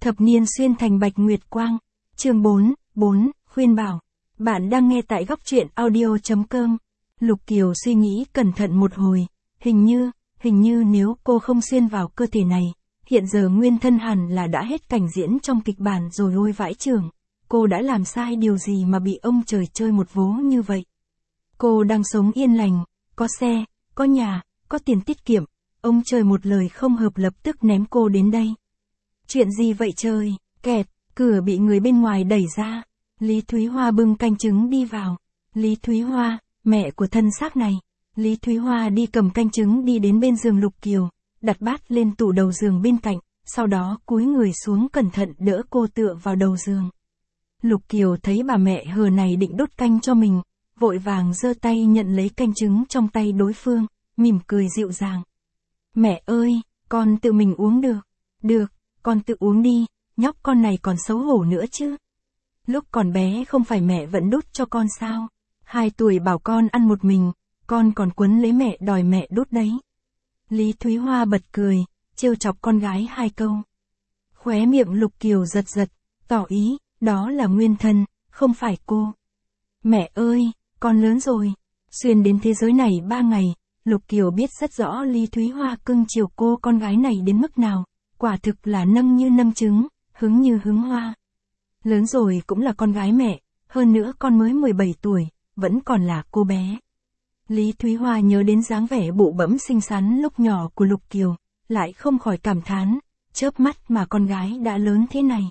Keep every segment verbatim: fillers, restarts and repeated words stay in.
Thập niên xuyên thành bạch nguyệt quang. Chương bốn, bốn, khuyên bảo. Bạn đang nghe tại góc truyện audio chấm com. Lục Kiều suy nghĩ cẩn thận một hồi, hình như, hình như nếu cô không xuyên vào cơ thể này, hiện giờ nguyên thân hẳn là đã hết cảnh diễn trong kịch bản rồi ôi vãi chưởng. Cô đã làm sai điều gì mà bị ông trời chơi một vố như vậy? Cô đang sống yên lành, có xe, có nhà, có tiền tiết kiệm, ông trời một lời không hợp lập tức ném cô đến đây. Chuyện gì vậy trời? Kẹt, cửa bị người bên ngoài đẩy ra. Lý Thúy Hoa bưng canh trứng đi vào. Lý Thúy Hoa, mẹ của thân xác này. Lý Thúy Hoa đi cầm canh trứng đi đến bên giường Lục Kiều, đặt bát lên tủ đầu giường bên cạnh, sau đó cúi người xuống cẩn thận đỡ cô tựa vào đầu giường. Lục Kiều thấy bà mẹ hờ này định đốt canh cho mình, vội vàng giơ tay nhận lấy canh trứng trong tay đối phương, mỉm cười dịu dàng. Mẹ ơi, con tự mình uống được. Được, con tự uống đi, nhóc con này còn xấu hổ nữa chứ. Lúc còn bé không phải mẹ vẫn đút cho con sao? Hai tuổi bảo con ăn một mình, con còn quấn lấy mẹ đòi mẹ đút đấy. Lý Thúy Hoa bật cười, trêu chọc con gái hai câu. Khóe miệng Lục Kiều giật giật, tỏ ý, đó là nguyên thân, không phải cô. Mẹ ơi, con lớn rồi. Xuyên đến thế giới này ba ngày, Lục Kiều biết rất rõ Lý Thúy Hoa cưng chiều cô con gái này đến mức nào. Quả thực là nâng như nâng trứng, hứng như hứng hoa. Lớn rồi cũng là con gái mẹ, hơn nữa con mới mười bảy tuổi, vẫn còn là cô bé. Lý Thúy Hoa nhớ đến dáng vẻ bụ bẫm xinh xắn lúc nhỏ của Lục Kiều, lại không khỏi cảm thán, chớp mắt mà con gái đã lớn thế này.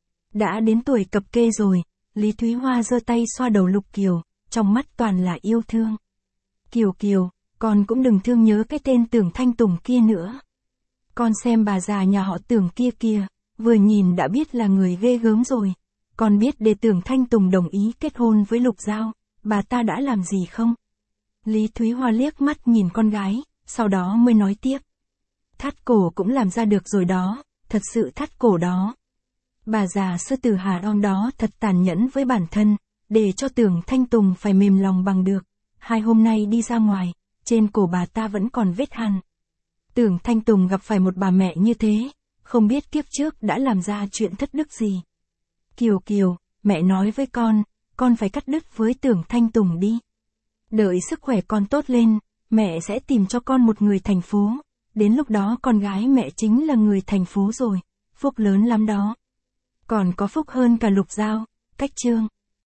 Đã đến tuổi cập kê rồi, Lý Thúy Hoa giơ tay xoa đầu Lục Kiều, trong mắt toàn là yêu thương. Kiều Kiều, con cũng đừng thương nhớ cái tên Tưởng Thanh Tùng kia nữa. Con xem bà già nhà họ Tưởng kia kìa, vừa nhìn đã biết là người ghê gớm rồi. Con biết để Tưởng Thanh Tùng đồng ý kết hôn với Lục Giao, bà ta đã làm gì không? Lý Thúy Hoa liếc mắt nhìn con gái, sau đó mới nói tiếp. Thắt cổ cũng làm ra được rồi đó, thật sự thắt cổ đó. Bà già sư tử Hà Ong đó thật tàn nhẫn với bản thân, để cho Tưởng Thanh Tùng phải mềm lòng bằng được. Hai hôm nay đi ra ngoài, trên cổ bà ta vẫn còn vết hằn. Tưởng Thanh Tùng gặp phải một bà mẹ như thế, không biết kiếp trước đã làm ra chuyện thất đức gì. Kiều Kiều, mẹ nói với con, con phải cắt đứt với Tưởng Thanh Tùng đi. Đợi sức khỏe con tốt lên, mẹ sẽ tìm cho con một người thành phố. Đến lúc đó con gái mẹ chính là người thành phố rồi, phúc lớn lắm đó. Còn có phúc hơn cả Lục Giao, cách chương.